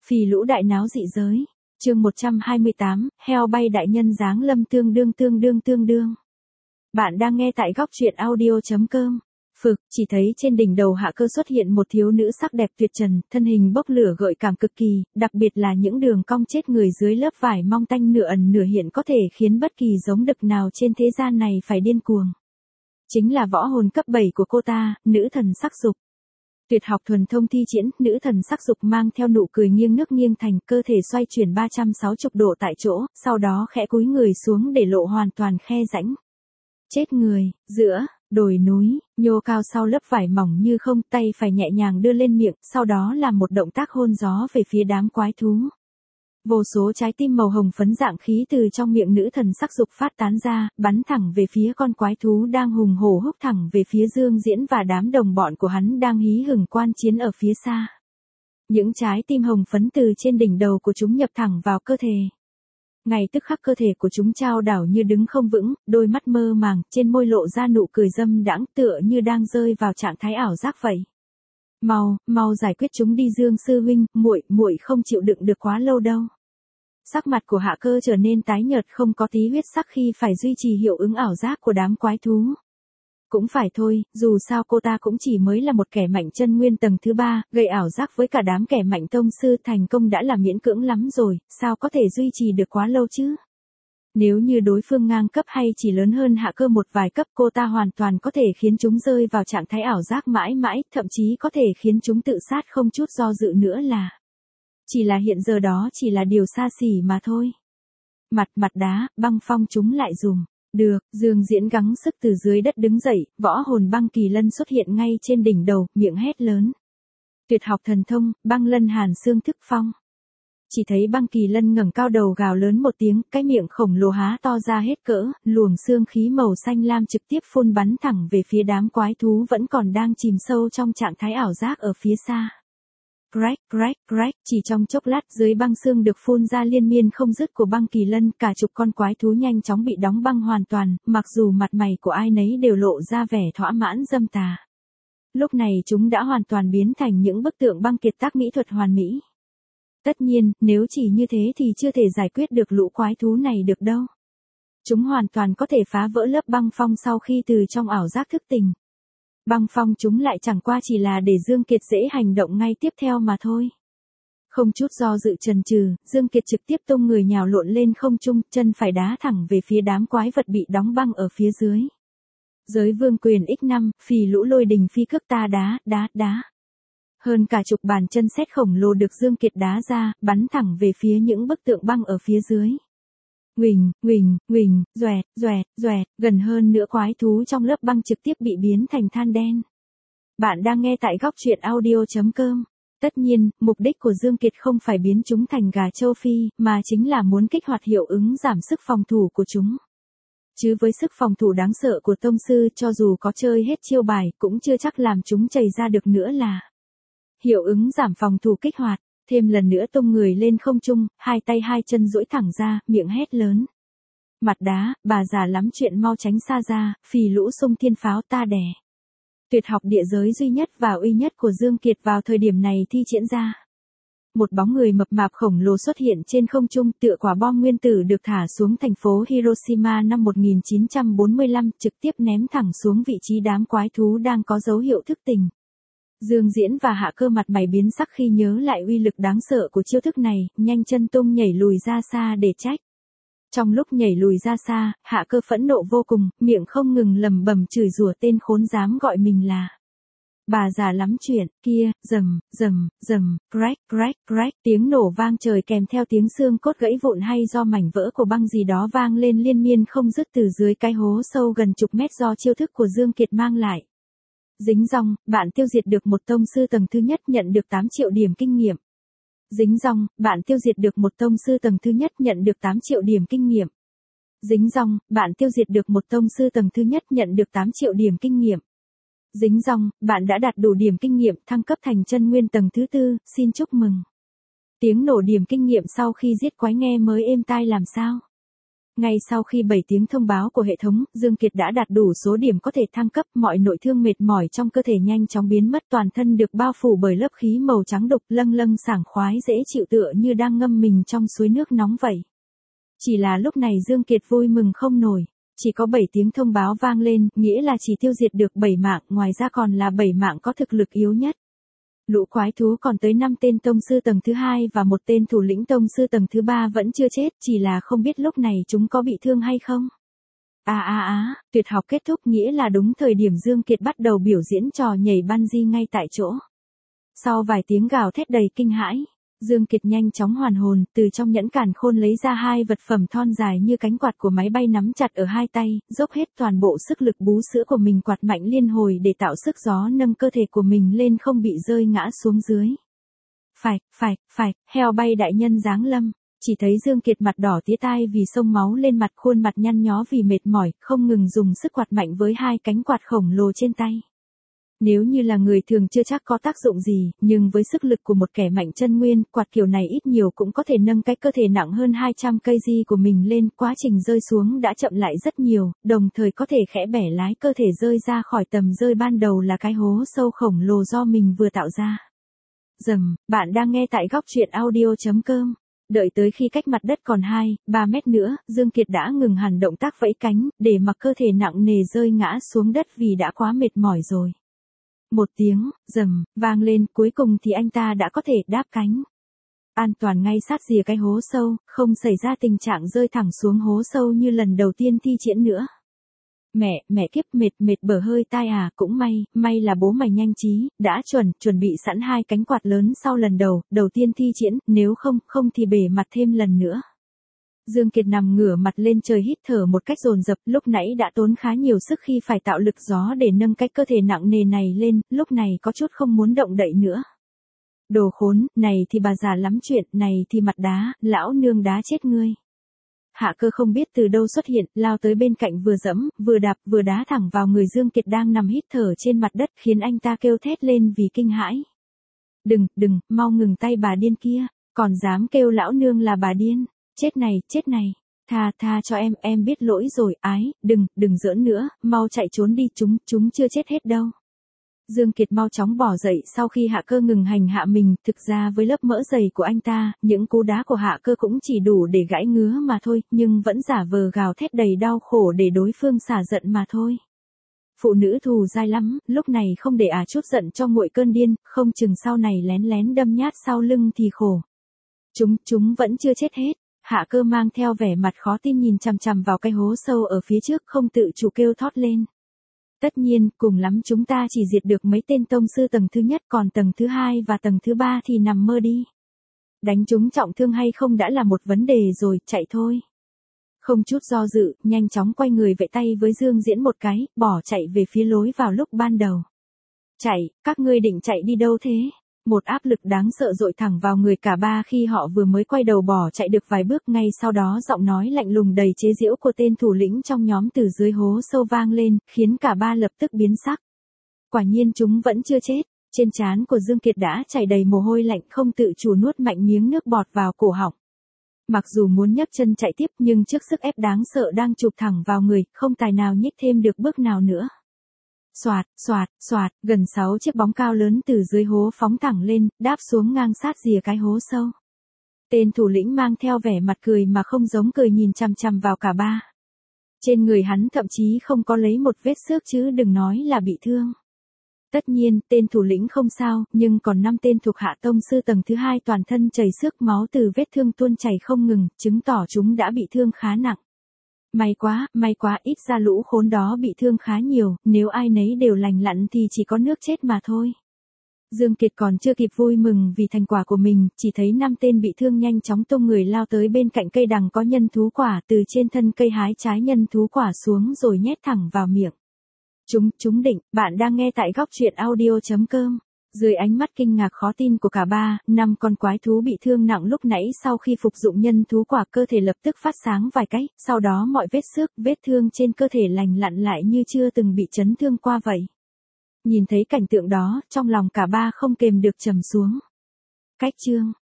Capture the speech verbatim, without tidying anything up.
Phì lũ đại náo dị giới. Chương một trăm hai mươi tám, heo bay đại nhân giáng lâm tương đương tương đương tương đương. Bạn đang nghe tại góc truyện audio chấm com. Phực, chỉ thấy trên đỉnh đầu Hạ Cơ xuất hiện một thiếu nữ sắc đẹp tuyệt trần, thân hình bốc lửa gợi cảm cực kỳ, đặc biệt là những đường cong chết người dưới lớp vải mong tanh nửa ẩn nửa hiện có thể khiến bất kỳ giống đực nào trên thế gian này phải điên cuồng. Chính là võ hồn cấp bảy của cô ta, nữ thần sắc dục. Tuyệt học thuần thông thi triển, nữ thần sắc dục mang theo nụ cười nghiêng nước nghiêng thành, cơ thể xoay chuyển ba trăm sáu mươi độ tại chỗ, sau đó khẽ cúi người xuống để lộ hoàn toàn khe rãnh. Chết người, giữa, đồi núi, nhô cao sau lớp vải mỏng như không, tay phải nhẹ nhàng đưa lên miệng, sau đó làm một động tác hôn gió về phía đám quái thú. Vô số trái tim màu hồng phấn dạng khí từ trong miệng nữ thần sắc dục phát tán ra, bắn thẳng về phía con quái thú đang hùng hổ húc thẳng về phía Dương Diễn và đám đồng bọn của hắn đang hí hửng quan chiến ở phía xa. Những trái tim hồng phấn từ trên đỉnh đầu của chúng nhập thẳng vào cơ thể. Ngay tức khắc cơ thể của chúng chao đảo như đứng không vững, đôi mắt mơ màng, trên môi lộ ra nụ cười dâm đãng tựa như đang rơi vào trạng thái ảo giác vậy. Mau, mau giải quyết chúng đi Dương sư huynh, muội, muội không chịu đựng được quá lâu đâu. Sắc mặt của Hạ Cơ trở nên tái nhợt không có tí huyết sắc khi phải duy trì hiệu ứng ảo giác của đám quái thú. Cũng phải thôi, dù sao cô ta cũng chỉ mới là một kẻ mạnh chân nguyên tầng thứ ba, gây ảo giác với cả đám kẻ mạnh tông sư thành công đã là miễn cưỡng lắm rồi, sao có thể duy trì được quá lâu chứ? Nếu như đối phương ngang cấp hay chỉ lớn hơn Hạ Cơ một vài cấp, cô ta hoàn toàn có thể khiến chúng rơi vào trạng thái ảo giác mãi mãi, thậm chí có thể khiến chúng tự sát không chút do dự nữa là. Chỉ là hiện giờ đó chỉ là điều xa xỉ mà thôi. Mặt mặt đá, băng phong chúng lại dùm. Được, Dương Diễn gắng sức từ dưới đất đứng dậy, võ hồn băng kỳ lân xuất hiện ngay trên đỉnh đầu, miệng hét lớn. Tuyệt học thần thông, băng lân hàn xương thức phong. Chỉ thấy băng kỳ lân ngẩng cao đầu gào lớn một tiếng, cái miệng khổng lồ há to ra hết cỡ, luồng xương khí màu xanh lam trực tiếp phun bắn thẳng về phía đám quái thú vẫn còn đang chìm sâu trong trạng thái ảo giác ở phía xa. Crack, crack, crack, chỉ trong chốc lát dưới băng xương được phun ra liên miên không dứt của băng kỳ lân, cả chục con quái thú nhanh chóng bị đóng băng hoàn toàn, mặc dù mặt mày của ai nấy đều lộ ra vẻ thỏa mãn dâm tà. Lúc này chúng đã hoàn toàn biến thành những bức tượng băng kiệt tác mỹ thuật hoàn mỹ. Tất nhiên, nếu chỉ như thế thì chưa thể giải quyết được lũ quái thú này được đâu. Chúng hoàn toàn có thể phá vỡ lớp băng phong sau khi từ trong ảo giác thức tỉnh. Băng phong chúng lại chẳng qua chỉ là để Dương Kiệt dễ hành động ngay tiếp theo mà thôi. Không chút do dự chần chừ, Dương Kiệt trực tiếp tung người nhào lộn lên không trung, chân phải đá thẳng về phía đám quái vật bị đóng băng ở phía dưới. Giới vương quyền x năm, phì lũ lôi đình phi cước ta đá, đá, đá. Hơn cả chục bàn chân sét khổng lồ được Dương Kiệt đá ra, bắn thẳng về phía những bức tượng băng ở phía dưới. Nguỳnh, nguỳnh, nguỳnh, doẹt, doẹt, doẹt, gần hơn nữa quái thú trong lớp băng trực tiếp bị biến thành than đen. Bạn đang nghe tại góc truyện audio chấm com. Tất nhiên, mục đích của Dương Kiệt không phải biến chúng thành gà châu Phi, mà chính là muốn kích hoạt hiệu ứng giảm sức phòng thủ của chúng. Chứ với sức phòng thủ đáng sợ của tông sư, cho dù có chơi hết chiêu bài, cũng chưa chắc làm chúng chảy ra được nữa là. Hiệu ứng giảm phòng thủ kích hoạt. Thêm lần nữa tung người lên không trung, hai tay hai chân duỗi thẳng ra, miệng hét lớn. Mặt đá, bà già lắm chuyện mau tránh xa ra, phì lũ xung thiên pháo ta đẻ. Tuyệt học địa giới duy nhất và uy nhất của Dương Kiệt vào thời điểm này thi triển ra. Một bóng người mập mạp khổng lồ xuất hiện trên không trung, tựa quả bom nguyên tử được thả xuống thành phố Hiroshima năm một nghìn chín trăm bốn mươi lăm, trực tiếp ném thẳng xuống vị trí đám quái thú đang có dấu hiệu thức tỉnh. Dương Diễn và Hạ Cơ mặt mày biến sắc khi nhớ lại uy lực đáng sợ của chiêu thức này, nhanh chân tung nhảy lùi ra xa để trách. Trong lúc nhảy lùi ra xa, Hạ Cơ phẫn nộ vô cùng, miệng không ngừng lầm bầm chửi rủa tên khốn dám gọi mình là. Bà già lắm chuyện, kia, rầm, rầm, rầm, crack, crack, crack, tiếng nổ vang trời kèm theo tiếng xương cốt gãy vụn hay do mảnh vỡ của băng gì đó vang lên liên miên không dứt từ dưới cái hố sâu gần chục mét do chiêu thức của Dương Kiệt mang lại. Dính dòng, bạn tiêu diệt được một tông sư tầng thứ nhất nhận được tám triệu điểm kinh nghiệm. Dính dòng, bạn tiêu diệt được một tông sư tầng thứ nhất nhận được tám triệu điểm kinh nghiệm. Dính dòng, bạn tiêu diệt được một tông sư tầng thứ nhất nhận được tám triệu điểm kinh nghiệm. Dính dòng, bạn đã đạt đủ điểm kinh nghiệm thăng cấp thành chân nguyên tầng thứ tư, xin chúc mừng. Tiếng nổ điểm kinh nghiệm sau khi giết quái nghe mới êm tai làm sao. Ngay sau khi bảy tiếng thông báo của hệ thống, Dương Kiệt đã đạt đủ số điểm có thể thăng cấp, mọi nội thương mệt mỏi trong cơ thể nhanh chóng biến mất, toàn thân được bao phủ bởi lớp khí màu trắng đục, lâng lâng sảng khoái dễ chịu tựa như đang ngâm mình trong suối nước nóng vậy. Chỉ là lúc này Dương Kiệt vui mừng không nổi. Chỉ có bảy tiếng thông báo vang lên, nghĩa là chỉ tiêu diệt được bảy mạng, ngoài ra còn là bảy mạng có thực lực yếu nhất. Lũ quái thú còn tới năm tên tông sư tầng thứ hai và một tên thủ lĩnh tông sư tầng thứ ba vẫn chưa chết, chỉ là không biết lúc này chúng có bị thương hay không. À à à, tuyệt học kết thúc nghĩa là đúng thời điểm Dương Kiệt bắt đầu biểu diễn trò nhảy bungee ngay tại chỗ. Sau vài tiếng gào thét đầy kinh hãi, Dương Kiệt nhanh chóng hoàn hồn, từ trong nhẫn càn khôn lấy ra hai vật phẩm thon dài như cánh quạt của máy bay nắm chặt ở hai tay, dốc hết toàn bộ sức lực bú sữa của mình quạt mạnh liên hồi để tạo sức gió nâng cơ thể của mình lên không bị rơi ngã xuống dưới. Phải, phải, phải, heo bay đại nhân giáng lâm. Chỉ thấy Dương Kiệt mặt đỏ tía tai vì xông máu lên mặt, khuôn mặt nhăn nhó vì mệt mỏi, không ngừng dùng sức quạt mạnh với hai cánh quạt khổng lồ trên tay. Nếu như là người thường chưa chắc có tác dụng gì, nhưng với sức lực của một kẻ mạnh chân nguyên, quạt kiểu này ít nhiều cũng có thể nâng cái cơ thể nặng hơn hai trăm ki lô gam của mình lên, quá trình rơi xuống đã chậm lại rất nhiều, đồng thời có thể khẽ bẻ lái cơ thể rơi ra khỏi tầm rơi ban đầu là cái hố sâu khổng lồ do mình vừa tạo ra. Dầm, bạn đang nghe tại góc truyện audio chấm com. Đợi tới khi cách mặt đất còn hai, ba mét nữa, Dương Kiệt đã ngừng hẳn động tác vẫy cánh, để mặc cơ thể nặng nề rơi ngã xuống đất vì đã quá mệt mỏi rồi. Một tiếng, rầm, vang lên, cuối cùng thì anh ta đã có thể đáp cánh. An toàn ngay sát rìa cái hố sâu, không xảy ra tình trạng rơi thẳng xuống hố sâu như lần đầu tiên thi triển nữa. Mẹ, mẹ kiếp mệt mệt bở hơi tai à, cũng may, may là bố mày nhanh trí, đã chuẩn, chuẩn bị sẵn hai cánh quạt lớn sau lần đầu, đầu tiên thi triển, nếu không, không thì bể mặt thêm lần nữa. Dương Kiệt nằm ngửa mặt lên trời hít thở một cách dồn dập, lúc nãy đã tốn khá nhiều sức khi phải tạo lực gió để nâng cái cơ thể nặng nề này lên, lúc này có chút không muốn động đậy nữa. Đồ khốn, này thì bà già lắm chuyện, này thì mặt đá, lão nương đá chết ngươi. Hạ Cơ không biết từ đâu xuất hiện, lao tới bên cạnh vừa dẫm, vừa đạp, vừa đá thẳng vào người Dương Kiệt đang nằm hít thở trên mặt đất, khiến anh ta kêu thét lên vì kinh hãi. Đừng, đừng, mau ngừng tay bà điên kia, còn dám kêu lão nương là bà điên. Chết này, chết này, tha, tha cho em, em biết lỗi rồi, ái, đừng, đừng giỡn nữa, mau chạy trốn đi, chúng, chúng chưa chết hết đâu. Dương Kiệt mau chóng bỏ dậy sau khi Hạ Cơ ngừng hành hạ mình, thực ra với lớp mỡ dày của anh ta, những cú đá của Hạ Cơ cũng chỉ đủ để gãy ngứa mà thôi, nhưng vẫn giả vờ gào thét đầy đau khổ để đối phương xả giận mà thôi. Phụ nữ thù dai lắm, lúc này không để à chút giận cho nguội cơn điên, không chừng sau này lén lén đâm nhát sau lưng thì khổ. Chúng, chúng vẫn chưa chết hết. Hạ Cơ mang theo vẻ mặt khó tin nhìn chằm chằm vào cái hố sâu ở phía trước không tự chủ kêu thót lên. Tất nhiên, cùng lắm chúng ta chỉ diệt được mấy tên tông sư tầng thứ nhất, còn tầng thứ hai và tầng thứ ba thì nằm mơ đi. Đánh chúng trọng thương hay không đã là một vấn đề rồi, chạy thôi. Không chút do dự, nhanh chóng quay người vẫy tay với Dương Diễn một cái, bỏ chạy về phía lối vào lúc ban đầu. Chạy, các ngươi định chạy đi đâu thế? Một áp lực đáng sợ dội thẳng vào người cả ba khi họ vừa mới quay đầu bỏ chạy được vài bước, ngay sau đó giọng nói lạnh lùng đầy chế giễu của tên thủ lĩnh trong nhóm từ dưới hố sâu vang lên, khiến cả ba lập tức biến sắc. Quả nhiên chúng vẫn chưa chết, trên trán của Dương Kiệt đã chảy đầy mồ hôi lạnh, không tự chủ nuốt mạnh miếng nước bọt vào cổ họng. Mặc dù muốn nhấc chân chạy tiếp nhưng trước sức ép đáng sợ đang chụp thẳng vào người, không tài nào nhích thêm được bước nào nữa. Xoạt, xoạt, xoạt, gần sáu chiếc bóng cao lớn từ dưới hố phóng thẳng lên, đáp xuống ngang sát rìa cái hố sâu. Tên thủ lĩnh mang theo vẻ mặt cười mà không giống cười nhìn chằm chằm vào cả ba. Trên người hắn thậm chí không có lấy một vết xước chứ đừng nói là bị thương. Tất nhiên, tên thủ lĩnh không sao, nhưng còn năm tên thuộc hạ tông sư tầng thứ hai toàn thân chảy xước, máu từ vết thương tuôn chảy không ngừng, chứng tỏ chúng đã bị thương khá nặng. May quá, may quá, ít ra lũ khốn đó bị thương khá nhiều, nếu ai nấy đều lành lặn thì chỉ có nước chết mà thôi. Dương Kiệt còn chưa kịp vui mừng vì thành quả của mình, chỉ thấy năm tên bị thương nhanh chóng tung người lao tới bên cạnh cây đằng có nhân thú quả, từ trên thân cây hái trái nhân thú quả xuống rồi nhét thẳng vào miệng. Chúng, chúng định, bạn đang nghe tại góc truyện audio chấm com. Dưới ánh mắt kinh ngạc khó tin của cả ba, năm con quái thú bị thương nặng lúc nãy sau khi phục dụng nhân thú quả cơ thể lập tức phát sáng vài cái, sau đó mọi vết xước, vết thương trên cơ thể lành lặn lại như chưa từng bị chấn thương qua vậy. Nhìn thấy cảnh tượng đó, trong lòng cả ba không kềm được trầm xuống. Cách chương